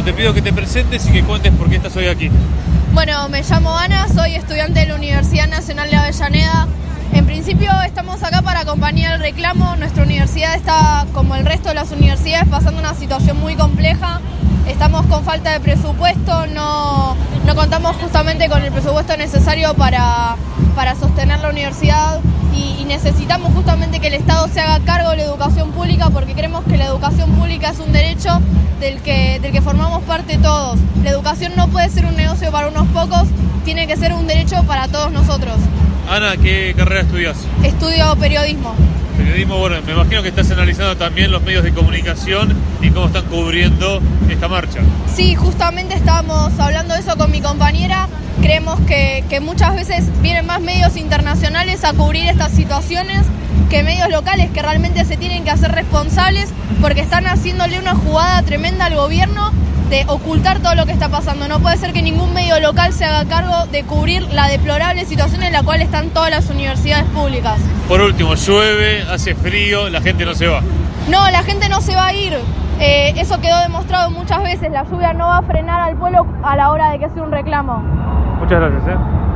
último te pido que te presentes y que cuentes por qué estás hoy aquí. Bueno, me llamo Ana, soy estudiante de la Universidad Nacional de Avellaneda. En principio estamos acá para acompañar el reclamo. Nuestra universidad está, como el resto de las universidades, pasando una situación muy compleja. Estamos con falta de presupuesto, no contamos justamente con el presupuesto necesario para sostener la universidad y necesitamos justamente que el Estado se haga cargo de la educación pública, porque creemos que la educación pública es un derecho del que formamos parte todos. La educación no puede ser un negocio para unos pocos, tiene que ser un derecho para todos nosotros. Ana, ¿qué carrera estudias? Estudio periodismo. Periodismo, bueno, me imagino que estás analizando también los medios de comunicación y cómo están cubriendo esta marcha. Sí, justamente estábamos hablando de eso con mi compañera. Creemos que muchas veces vienen más medios internacionales a cubrir estas situaciones que medios locales, que realmente se tienen que hacer responsables porque están haciéndole una jugada tremenda al gobierno de ocultar todo lo que está pasando. No puede ser que ningún medio local se haga cargo de cubrir la deplorable situación en la cual están todas las universidades públicas. Por último, llueve, hace frío, la gente no se va. No, la gente no se va a ir. Eso quedó demostrado muchas veces. La lluvia no va a frenar al pueblo a la hora de que sea un reclamo. Muchas gracias.